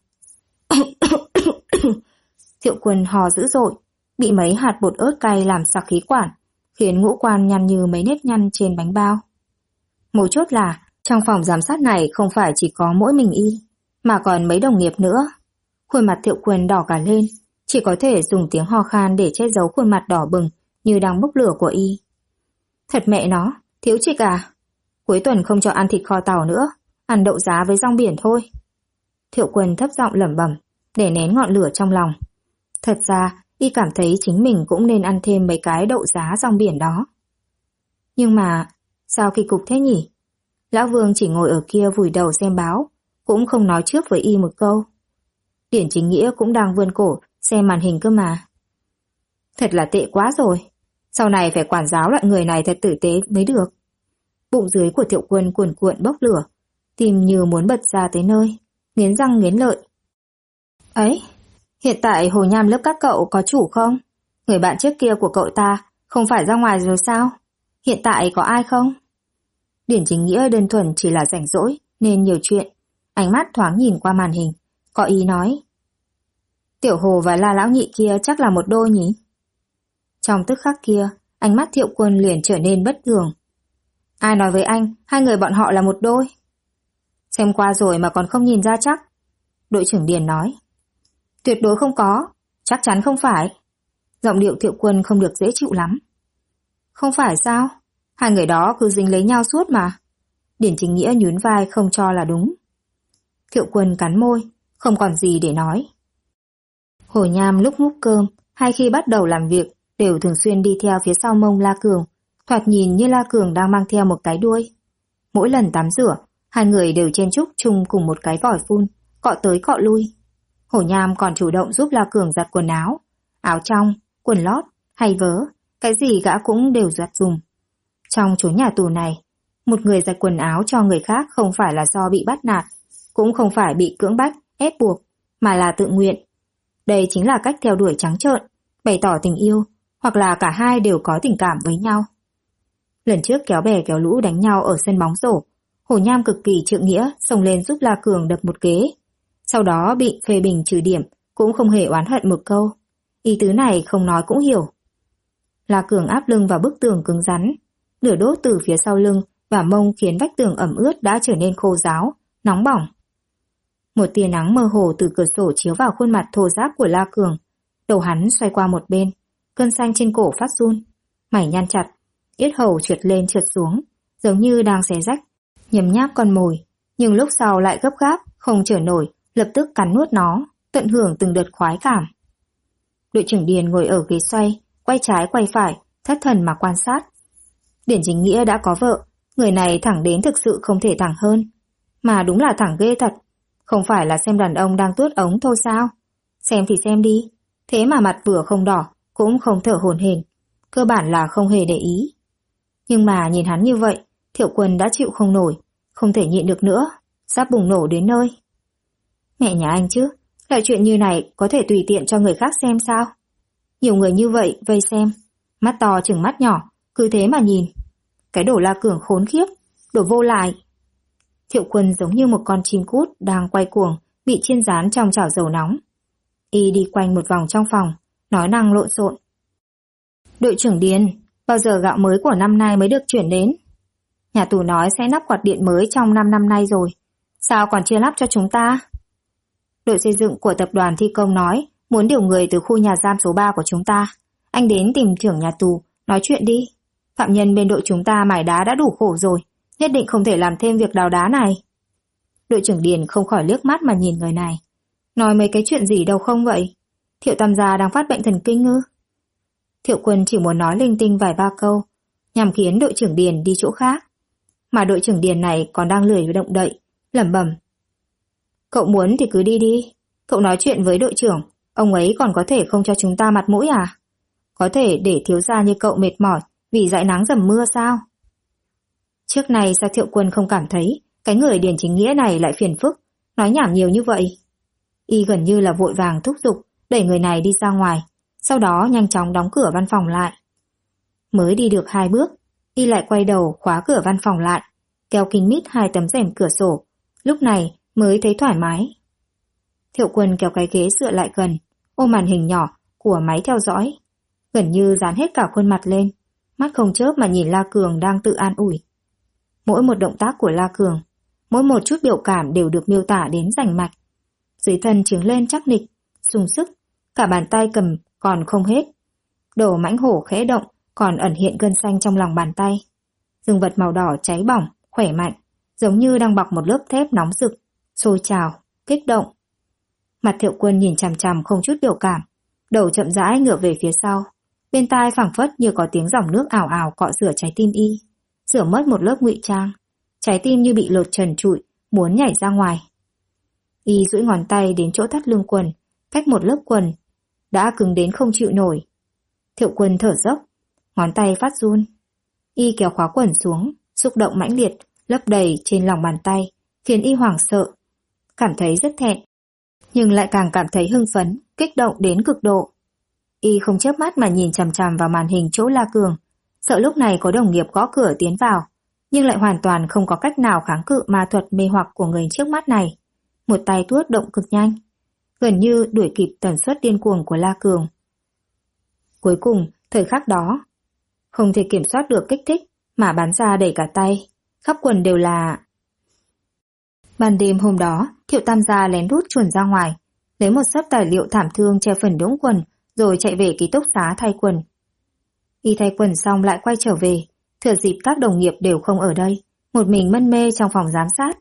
Thiệu Quân hò dữ dội, bị mấy hạt bột ớt cay làm sặc khí quản, khiến ngũ quan nhăn như mấy nếp nhăn trên bánh bao. Mấu chốt là trong phòng giám sát này không phải chỉ có mỗi mình y, mà còn mấy đồng nghiệp nữa. Khuôn mặt Thiệu Quân đỏ cả lên, chỉ có thể dùng tiếng ho khan để che giấu khuôn mặt đỏ bừng như đang bốc lửa của y. Thật mẹ nó, thiếu trịch à? Cuối tuần không cho ăn thịt kho tàu nữa, ăn đậu giá với rong biển thôi. Thiệu Quân thấp giọng lẩm bẩm, để nén ngọn lửa trong lòng. Thật ra, y cảm thấy chính mình cũng nên ăn thêm mấy cái đậu giá rong biển đó. Nhưng mà, sao kỳ cục thế nhỉ? Lão Vương chỉ ngồi ở kia vùi đầu xem báo, cũng không nói trước với y một câu. Điển Chính Nghĩa cũng đang vươn cổ xem màn hình cơ mà. Thật là tệ quá rồi, sau này phải quản giáo loại người này thật tử tế mới được. Bụng dưới của Thiệu Quân cuồn cuộn bốc lửa, tim như muốn bật ra tới nơi, nghiến răng nghiến lợi. Ấy, hiện tại Hồ Nham lớp các cậu có chủ không? Người bạn trước kia của cậu ta không phải ra ngoài rồi sao? Hiện tại có ai không? Điển Chính Nghĩa đơn thuần chỉ là rảnh rỗi nên nhiều chuyện, ánh mắt thoáng nhìn qua màn hình, có ý nói. Tiểu Hồ và La Lão Nhị kia chắc là một đôi nhỉ? Trong tức khắc kia, ánh mắt Thiệu Quân liền trở nên bất thường. Ai nói với anh, hai người bọn họ là một đôi? Xem qua rồi mà còn không nhìn ra chắc. Đội trưởng Điền nói. Tuyệt đối không có, Chắc chắn không phải. Giọng điệu Thiệu Quân không được dễ chịu lắm. Không phải sao? Hai người đó cứ dính lấy nhau suốt mà. Điển Chính Nghĩa nhún vai không cho là đúng. Thiệu Quân cắn môi, không còn gì để nói. Hồ Nham lúc múc cơm hay khi bắt đầu làm việc đều thường xuyên đi theo phía sau mông La Cường, thoạt nhìn như La Cường đang mang theo một cái đuôi. Mỗi lần tắm rửa, hai người đều chen chúc chung cùng một cái vòi phun, cọ tới cọ lui. Hồ Nham còn chủ động giúp La Cường giặt quần áo, áo trong, quần lót hay vớ, cái gì gã cũng đều giặt dùm. Trong chốn nhà tù này, một người giặt quần áo cho người khác không phải là do bị bắt nạt, cũng không phải bị cưỡng bách, ép buộc, mà là tự nguyện. Đây chính là cách theo đuổi trắng trợn, bày tỏ tình yêu, hoặc là cả hai đều có tình cảm với nhau. Lần trước kéo bè kéo lũ đánh nhau ở sân bóng rổ, Hồ Nham cực kỳ trượng nghĩa xông lên giúp La Cường đập một kế. Sau đó bị phê bình trừ điểm, cũng không hề oán hận một câu. Ý tứ này không nói cũng hiểu. La Cường áp lưng vào bức tường cứng rắn, lửa đốt từ phía sau lưng và mông khiến vách tường ẩm ướt đã trở nên khô ráo, nóng bỏng. Một tia nắng mơ hồ từ cửa sổ chiếu vào khuôn mặt thô ráp của La Cường. Đầu hắn xoay qua một bên, cơn xanh trên cổ phát run, mày nhăn chặt, yết hầu trượt lên trượt xuống, giống như đang xé rách, nhấm nháp con mồi, nhưng lúc sau lại gấp gáp, không chở nổi, lập tức cắn nuốt nó, tận hưởng từng đợt khoái cảm. Đội trưởng Điền ngồi ở ghế xoay, quay trái quay phải, thất thần mà quan sát. Điển Chính Nghĩa đã có vợ, người này thẳng đến thực sự không thể thẳng hơn. Mà đúng là thẳng ghê thật, không phải là xem đàn ông đang tuốt ống thôi sao? Xem thì xem đi, thế mà mặt vừa không đỏ, cũng không thở hổn hển, cơ bản là không hề để ý. Nhưng mà nhìn hắn như vậy, Thiệu Quân đã chịu không nổi, không thể nhịn được nữa, sắp bùng nổ đến nơi. Mẹ nhà anh chứ, loại chuyện như này có thể tùy tiện cho người khác xem sao? Nhiều người như vậy vây xem, mắt to chừng mắt nhỏ, cứ thế mà nhìn. Cái đồ La Cường khốn khiếp, đồ vô lại. Thiệu Quân giống như một con chim cút đang quay cuồng, bị chiên rán trong chảo dầu nóng. Y đi quanh một vòng trong phòng, nói năng lộn xộn. Đội trưởng Điền, bao giờ gạo mới của năm nay mới được chuyển đến? Nhà tù nói sẽ lắp quạt điện mới trong 5 năm nay rồi, sao còn chưa lắp cho chúng ta? Đội xây dựng của tập đoàn thi công nói muốn điều người từ khu nhà giam số 3 của chúng ta. Anh đến tìm trưởng nhà tù, nói chuyện đi. Phạm nhân bên đội chúng ta mài đá đã đủ khổ rồi, nhất định không thể làm thêm việc đào đá này. Đội trưởng Điền không khỏi liếc mắt mà nhìn người này. Nói mấy cái chuyện gì đâu không vậy? Thiệu Tam gia đang phát bệnh thần kinh ư? Thiệu Quân chỉ muốn nói linh tinh vài ba câu, nhằm khiến đội trưởng Điền đi chỗ khác. Mà đội trưởng Điền này còn đang lười động đậy, lẩm bẩm. Cậu muốn thì cứ đi đi. Cậu nói chuyện với đội trưởng, ông ấy còn có thể không cho chúng ta mặt mũi à? Có thể để thiếu gia như cậu mệt mỏi vì dãi nắng dầm mưa sao? Trước này sao Thiệu Quân không cảm thấy cái người Điền Chính Nghĩa này lại phiền phức, nói nhảm nhiều như vậy? Y gần như là vội vàng thúc giục đẩy người này đi ra ngoài, sau đó nhanh chóng đóng cửa văn phòng lại. Mới đi được 2 bước, Y lại quay đầu khóa cửa văn phòng lại, kéo kín mít 2 tấm rèm cửa sổ, lúc này mới thấy thoải mái. Thiệu Quân kéo cái ghế dựa lại gần, ôm màn hình nhỏ của máy theo dõi, gần như dán hết cả khuôn mặt lên, mắt không chớp mà nhìn La Cường đang tự an ủi. Mỗi một động tác của La Cường, mỗi một chút biểu cảm đều được miêu tả đến rành mạch. Dưới thân trướng lên chắc nịch, sung sức, cả bàn tay cầm còn không hết. Đầu mãnh hổ khẽ động, còn ẩn hiện gân xanh trong lòng bàn tay. Dương vật màu đỏ cháy bỏng, khỏe mạnh, giống như đang bọc một lớp thép nóng rực, sôi trào, kích động. Mặt Thiệu Quân nhìn chằm chằm không chút biểu cảm, đầu chậm rãi ngửa về phía sau. Bên tai phảng phất như có tiếng dòng nước ào ào cọ rửa trái tim Y, rửa mất một lớp ngụy trang. Trái tim như bị lột trần trụi, muốn nhảy ra ngoài. Y duỗi ngón tay đến chỗ thắt lưng quần, cách một lớp quần, đã cứng đến không chịu nổi. Thiệu Quân thở dốc, ngón tay phát run. Y kéo khóa quần xuống, xúc động mãnh liệt, lấp đầy trên lòng bàn tay, khiến Y hoảng sợ, cảm thấy rất thẹn, nhưng lại càng cảm thấy hưng phấn, kích động đến cực độ. Y không chớp mắt mà nhìn chằm chằm vào màn hình chỗ La Cường, sợ lúc này có đồng nghiệp gõ cửa tiến vào, nhưng lại hoàn toàn không có cách nào kháng cự ma thuật mê hoặc của người trước mắt này. Một tay tuốt động cực nhanh, gần như đuổi kịp tần suất điên cuồng của La Cường. Cuối cùng, thời khắc đó, không thể kiểm soát được kích thích mà bắn ra đầy cả tay, khắp quần đều là... Ban đêm hôm đó, Thiệu Tam gia lén lút chuồn ra ngoài, lấy một xấp tài liệu thảm thương che phần đũng quần, rồi chạy về ký túc xá thay quần. Y thay quần xong lại quay trở về, thừa dịp các đồng nghiệp đều không ở đây, một mình mân mê trong phòng giám sát.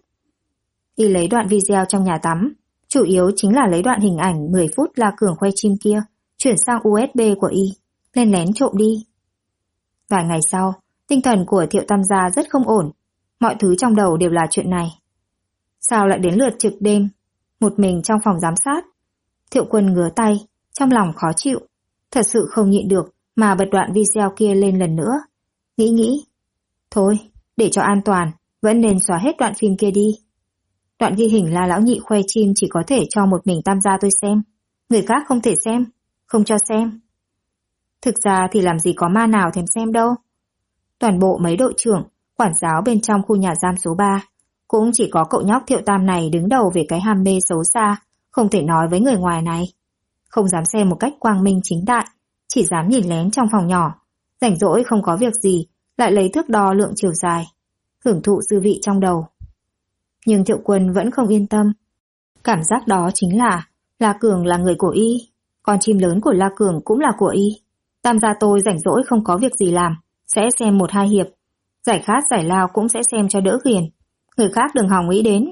Y lấy đoạn video trong nhà tắm, chủ yếu chính là lấy đoạn hình ảnh 10 phút La Cường khoe chim kia, chuyển sang USB của Y, lén lén trộm đi. Vài ngày sau, tinh thần của Thiệu Tam gia rất không ổn, mọi thứ trong đầu đều là chuyện này. Sao lại đến lượt trực đêm, một mình trong phòng giám sát? Thiệu Quân ngứa tay, trong lòng khó chịu, thật sự không nhịn được mà bật đoạn video kia lên lần nữa. Nghĩ, thôi, để cho an toàn, vẫn nên xóa hết đoạn phim kia đi. Đoạn ghi hình La Lão Nhị khoe chim chỉ có thể cho một mình Tam gia tôi xem, người khác không thể xem, không cho xem. Thực ra thì làm gì có ma nào thèm xem đâu. Toàn bộ mấy đội trưởng, quản giáo bên trong khu nhà giam số 3, cũng chỉ có cậu nhóc Thiệu Tam này đứng đầu về cái ham mê xấu xa, không thể nói với người ngoài này. Không dám xem một cách quang minh chính đại, chỉ dám nhìn lén trong phòng nhỏ, rảnh rỗi không có việc gì, lại lấy thước đo lượng chiều dài, hưởng thụ dư vị trong đầu. Nhưng Thiệu Quân vẫn không yên tâm. Cảm giác đó chính là La Cường là người của Y, con chim lớn của La Cường cũng là của Y. Tam gia tôi rảnh rỗi không có việc gì làm, sẽ xem 1-2 hiệp. Giải khát giải lao cũng sẽ xem cho đỡ phiền. Người khác đừng hòng nghĩ đến.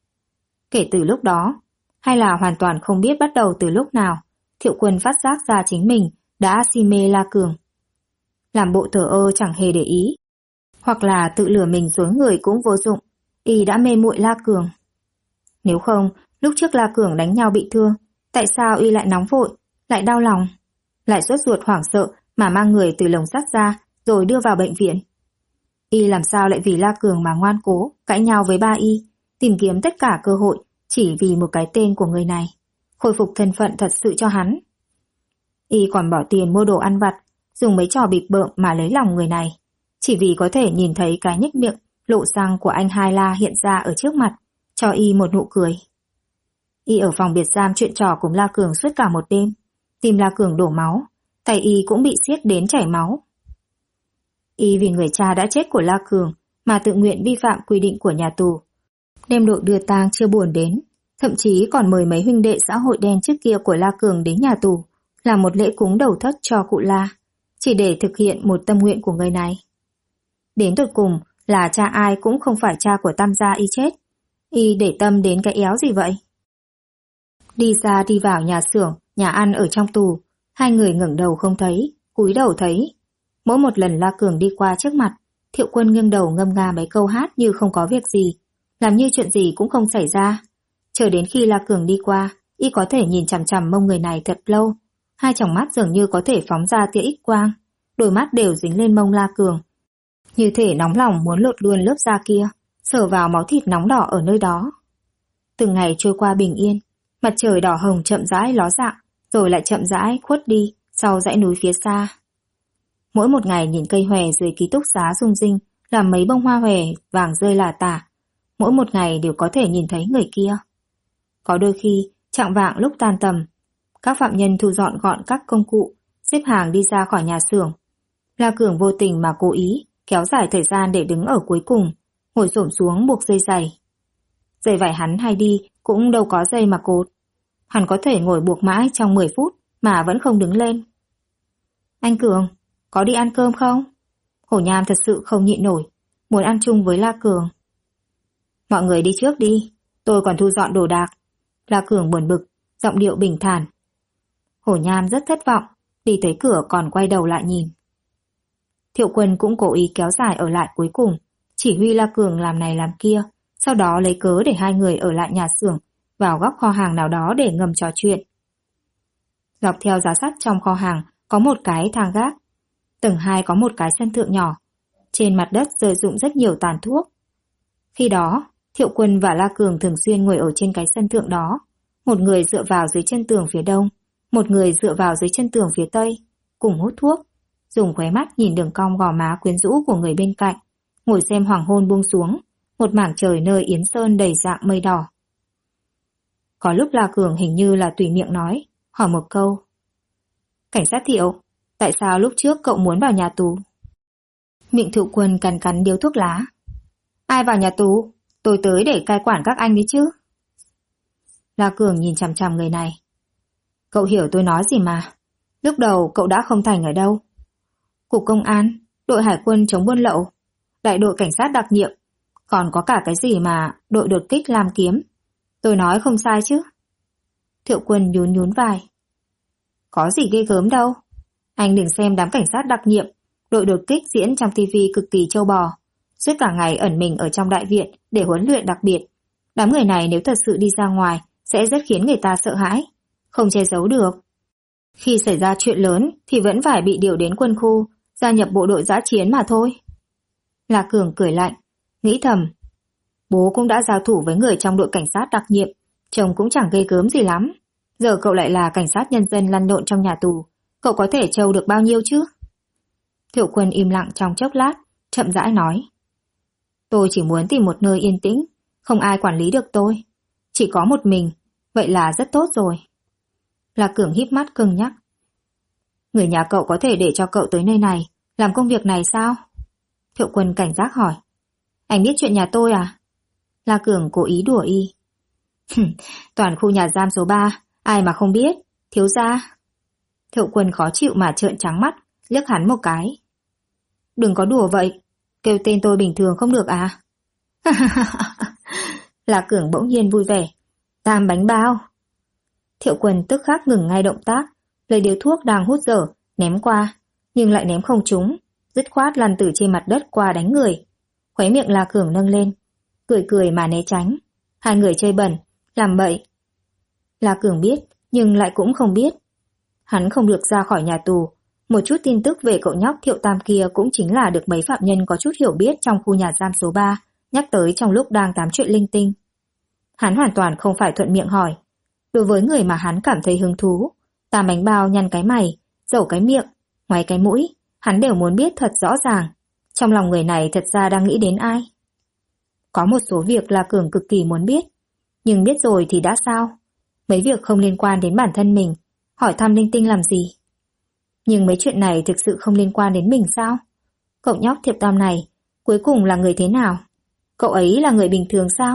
Kể từ lúc đó, hay là hoàn toàn không biết bắt đầu từ lúc nào, Thiệu Quân phát giác ra chính mình đã si mê La Cường. Làm bộ thờ ơ chẳng hề để ý, hoặc là tự lừa mình dối người cũng vô dụng, Y đã mê muội La Cường. Nếu không, lúc trước La Cường đánh nhau bị thương, tại sao Y lại nóng vội, lại đau lòng, lại sốt ruột hoảng sợ mà mang người từ lồng sắt ra rồi đưa vào bệnh viện? Y làm sao lại vì La Cường mà ngoan cố cãi nhau với ba Y, tìm kiếm tất cả cơ hội chỉ vì một cái tên của người này, khôi phục thân phận thật sự cho hắn? Y còn bỏ tiền mua đồ ăn vặt, dùng mấy trò bịp bợm mà lấy lòng người này, chỉ vì có thể nhìn thấy cái nhếch miệng lộ răng của anh Hai La hiện ra ở trước mặt, cho Y một nụ cười. Y ở phòng biệt giam chuyện trò cùng La Cường suốt cả một đêm, tìm La Cường đổ máu, tay Y cũng bị xiết đến chảy máu. Y vì người cha đã chết của La Cường mà tự nguyện vi phạm quy định của nhà tù, đem đội đưa tang chưa buồn đến, thậm chí còn mời mấy huynh đệ xã hội đen trước kia của La Cường đến nhà tù làm một lễ cúng đầu thất cho cụ La, chỉ để thực hiện một tâm nguyện của người này. Đến tột cùng là cha ai cũng không phải cha của Tam gia Y chết. Y để tâm đến cái éo gì vậy? Đi ra đi vào nhà xưởng, nhà ăn ở trong tù, hai người ngẩng đầu không thấy, cúi đầu thấy. Mỗi một lần La Cường đi qua trước mặt, Thiệu Quân nghiêng đầu ngâm nga mấy câu hát như không có việc gì, làm như chuyện gì cũng không xảy ra. Chờ đến khi La Cường đi qua, Y có thể nhìn chằm chằm mông người này thật lâu, hai tròng mắt dường như có thể phóng ra tia X quang, đôi mắt đều dính lên mông La Cường, như thể nóng lòng muốn lột luôn lớp da kia, sờ vào máu thịt nóng đỏ ở nơi đó. Từng ngày trôi qua bình yên, mặt trời đỏ hồng chậm rãi ló dạng, rồi lại chậm rãi khuất đi sau dãy núi phía xa. Mỗi một ngày nhìn cây hòe dưới ký túc xá rung rinh, làm mấy bông hoa hòe vàng rơi lả tả, mỗi một ngày đều có thể nhìn thấy người kia. Có đôi khi, chạng vạng lúc tan tầm, các phạm nhân thu dọn gọn các công cụ, xếp hàng đi ra khỏi nhà xưởng. La Cường vô tình mà cố ý kéo dài thời gian để đứng ở cuối cùng, ngồi xổm xuống buộc dây giày. Dây vải hắn hay đi cũng đâu có dây mà cột. Hắn có thể ngồi buộc mãi trong 10 phút mà vẫn không đứng lên. Anh Cường, có đi ăn cơm không? Hổ Nham thật sự không nhịn nổi, muốn ăn chung với La Cường. Mọi người đi trước đi, tôi còn thu dọn đồ đạc. La Cường buồn bực, giọng điệu bình thản. Hổ Nham rất thất vọng, đi tới cửa còn quay đầu lại nhìn. Thiệu Quân cũng cố ý kéo dài ở lại cuối cùng, chỉ huy La Cường làm này làm kia, sau đó lấy cớ để hai người ở lại nhà xưởng, vào góc kho hàng nào đó để ngầm trò chuyện. Dọc theo giá sắt trong kho hàng có một cái thang gác, tầng 2 có một cái sân thượng nhỏ, trên mặt đất rơi rụng rất nhiều tàn thuốc. Khi đó, Thiệu Quân và La Cường thường xuyên ngồi ở trên cái sân thượng đó, một người dựa vào dưới chân tường phía đông, một người dựa vào dưới chân tường phía tây, cùng hút thuốc, dùng khóe mắt nhìn đường cong gò má quyến rũ của người bên cạnh, ngồi xem hoàng hôn buông xuống, một mảng trời nơi Yến Sơn đầy dạng mây đỏ. Có lúc La Cường hình như là tùy miệng nói, hỏi một câu. Cảnh sát Thiệu, tại sao lúc trước cậu muốn vào nhà tù? Miệng Thiệu Quân cắn cắn điếu thuốc lá. Ai vào nhà tù? Tôi tới để cai quản các anh ấy chứ. La Cường nhìn chằm chằm người này. Cậu hiểu tôi nói gì mà. Lúc đầu cậu đã không thành ở đâu. Cục công an, đội hải quân chống buôn lậu, đại đội cảnh sát đặc nhiệm, còn có cả cái gì mà đội đột kích Lam Kiếm. Tôi nói không sai chứ? Thiệu Quân nhún nhún vai. Có gì ghê gớm đâu. Anh đừng xem đám cảnh sát đặc nhiệm, đội đột kích diễn trong tivi cực kỳ trâu bò, suốt cả ngày ẩn mình ở trong đại viện để huấn luyện đặc biệt. Đám người này nếu thật sự đi ra ngoài sẽ rất khiến người ta sợ hãi, không che giấu được. Khi xảy ra chuyện lớn thì vẫn phải bị điều đến quân khu, gia nhập bộ đội dã chiến mà thôi. La Cường cười lạnh, nghĩ thầm. Bố cũng đã giao thủ với người trong đội cảnh sát đặc nhiệm, chồng cũng chẳng ghê gớm gì lắm. Giờ cậu lại là cảnh sát nhân dân lăn lộn trong nhà tù, cậu có thể trâu được bao nhiêu chứ? Thiệu Quân im lặng trong chốc lát, chậm rãi nói. Tôi chỉ muốn tìm một nơi yên tĩnh, không ai quản lý được tôi. Chỉ có một mình, vậy là rất tốt rồi. La Cường híp mắt cân nhắc. Người nhà cậu có thể để cho cậu tới nơi này, làm công việc này sao? Thiệu Quân cảnh giác hỏi. Anh biết chuyện nhà tôi à? La Cường cố ý đùa y. Toàn khu nhà giam số 3, ai mà không biết, thiếu gia. Thiệu Quân khó chịu mà trợn trắng mắt, liếc hắn một cái. Đừng có đùa vậy, kêu tên tôi bình thường không được à? La Cường bỗng nhiên vui vẻ. Tam bánh bao. Thiệu Quân tức khắc ngừng ngay động tác, lấy điếu thuốc đang hút dở, ném qua, nhưng lại ném không trúng, dứt khoát lăn từ trên mặt đất qua đánh người. Khóe miệng La Cường nâng lên, cười cười mà né tránh. Hai người chơi bẩn, làm bậy. La Cường biết, nhưng lại cũng không biết. Hắn không được ra khỏi nhà tù. Một chút tin tức về cậu nhóc Thiệu Tam kia cũng chính là được mấy phạm nhân có chút hiểu biết trong khu nhà giam số 3 nhắc tới trong lúc đang tám chuyện linh tinh. Hắn hoàn toàn không phải thuận miệng hỏi. Đối với người mà hắn cảm thấy hứng thú, Tam bánh bao nhăn cái mày, dẩu cái miệng, ngoáy cái mũi, hắn đều muốn biết thật rõ ràng. Trong lòng người này thật ra đang nghĩ đến ai? Có một số việc là Cường cực kỳ muốn biết, nhưng biết rồi thì đã sao? Mấy việc không liên quan đến bản thân mình, hỏi thăm linh tinh làm gì? Nhưng mấy chuyện này thực sự không liên quan đến mình sao? Cậu nhóc Thiệu Tam này, cuối cùng là người thế nào? Cậu ấy là người bình thường sao?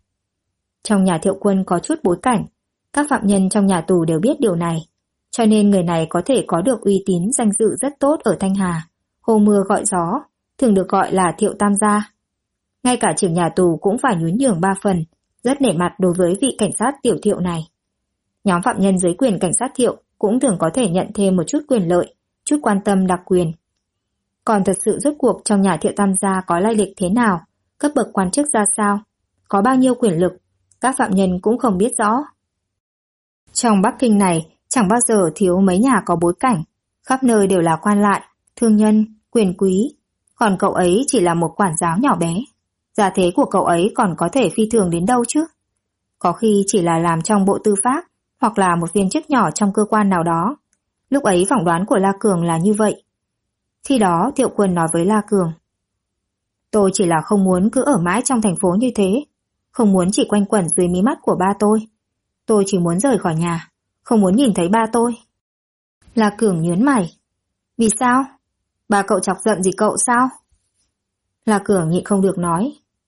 Trong nhà Thiệu Quân có chút bối cảnh, các phạm nhân trong nhà tù đều biết điều này, cho nên người này có thể có được uy tín danh dự rất tốt ở Thanh Hà, hô mưa gọi gió, thường được gọi là Thiệu Tam gia. Ngay cả trưởng nhà tù cũng phải nhún nhường 3 phần, rất nể mặt đối với vị cảnh sát tiểu Thiệu này. Nhóm phạm nhân dưới quyền cảnh sát Thiệu cũng thường có thể nhận thêm một chút quyền lợi, chút quan tâm đặc quyền. Còn thật sự rốt cuộc trong nhà Thiệu Tam gia có lai lịch thế nào, cấp bậc quan chức ra sao, có bao nhiêu quyền lực, các phạm nhân cũng không biết rõ. Trong Bắc Kinh này chẳng bao giờ thiếu mấy nhà có bối cảnh, khắp nơi đều là quan lại, thương nhân, quyền quý, còn cậu ấy chỉ là một quản giáo nhỏ bé. Gia thế của cậu ấy còn có thể phi thường đến đâu chứ? Có khi chỉ là làm trong bộ tư pháp, hoặc là một viên chức nhỏ trong cơ quan nào đó. Lúc ấy phỏng đoán của La Cường là như vậy. Khi đó Thiệu Quân nói với La Cường. Tôi chỉ là không muốn cứ ở mãi trong thành phố như thế, không muốn chỉ quanh quẩn dưới mí mắt của ba tôi. Tôi chỉ muốn rời khỏi nhà, không muốn nhìn thấy ba tôi. La Cường nhớn mày. Vì sao? Ba cậu chọc giận gì cậu sao? La Cường nhịn không được nói.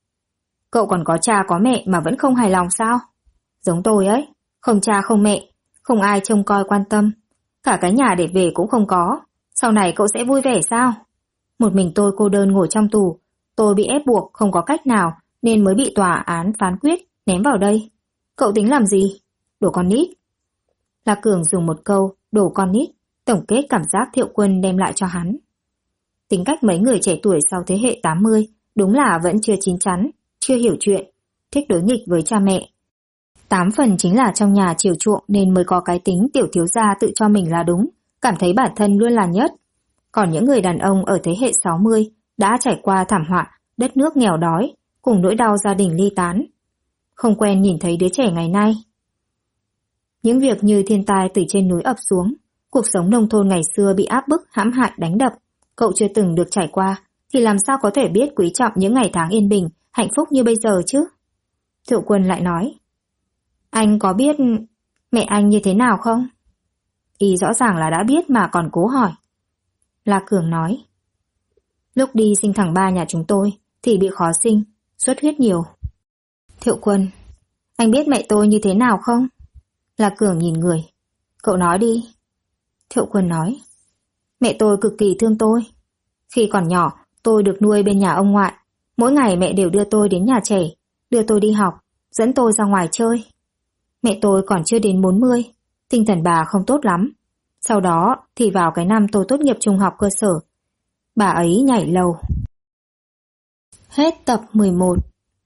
Cậu còn có cha có mẹ mà vẫn không hài lòng sao? Giống tôi ấy, không cha không mẹ, không ai trông coi quan tâm, cả cái nhà để về cũng không có. Sau này cậu sẽ vui vẻ sao? Một mình tôi cô đơn ngồi trong tù, tôi bị ép buộc không có cách nào nên mới bị tòa án phán quyết ném vào đây. Cậu tính làm gì? Đồ con nít. La Cường dùng một câu đồ con nít tổng kết cảm giác Thiệu Quân đem lại cho hắn. Tính cách mấy người trẻ tuổi sau thế hệ 80 đúng là vẫn chưa chín chắn, chưa hiểu chuyện, thích đối nghịch với cha mẹ. 8 phần chính là trong nhà chiều chuộng nên mới có cái tính tiểu thiếu gia tự cho mình là đúng, cảm thấy bản thân luôn là nhất. Còn những người đàn ông ở thế hệ 60 đã trải qua thảm họa, đất nước nghèo đói, cùng nỗi đau gia đình ly tán. Không quen nhìn thấy đứa trẻ ngày nay. Những việc như thiên tai từ trên núi ập xuống, cuộc sống nông thôn ngày xưa bị áp bức, hãm hại, đánh đập, cậu chưa từng được trải qua, thì làm sao có thể biết quý trọng những ngày tháng yên bình, hạnh phúc như bây giờ chứ? Thiệu Quân lại nói. Anh có biết mẹ anh như thế nào không? Y rõ ràng là đã biết mà còn cố hỏi. La Cường nói. Lúc đi sinh thằng ba nhà chúng tôi thì bị khó sinh, xuất huyết nhiều. Thiệu Quân. Anh biết mẹ tôi như thế nào không? La Cường nhìn người. Cậu nói đi. Thiệu Quân nói. Mẹ tôi cực kỳ thương tôi. Khi còn nhỏ, tôi được nuôi bên nhà ông ngoại. Mỗi ngày mẹ đều đưa tôi đến nhà trẻ, đưa tôi đi học, dẫn tôi ra ngoài chơi. Mẹ tôi còn chưa đến 40, tinh thần bà không tốt lắm. Sau đó thì vào cái năm tôi tốt nghiệp trung học cơ sở, bà ấy nhảy lầu. Hết tập 11.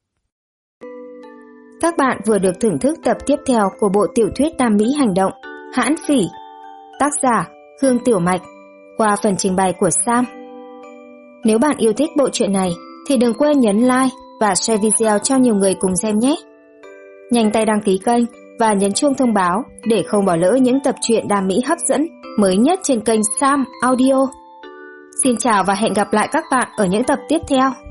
Các bạn vừa được thưởng thức tập tiếp theo của bộ tiểu thuyết Nam Mỹ hành động Hãn Phỉ, tác giả Hương Tiểu Mạch, qua phần trình bày của Sam. Nếu bạn yêu thích bộ truyện này thì đừng quên nhấn like và share video cho nhiều người cùng xem nhé. Nhanh tay đăng ký kênh và nhấn chuông thông báo để không bỏ lỡ những tập truyện Nam Mỹ hấp dẫn mới nhất trên kênh Sam Audio. Xin chào và hẹn gặp lại các bạn ở những tập tiếp theo.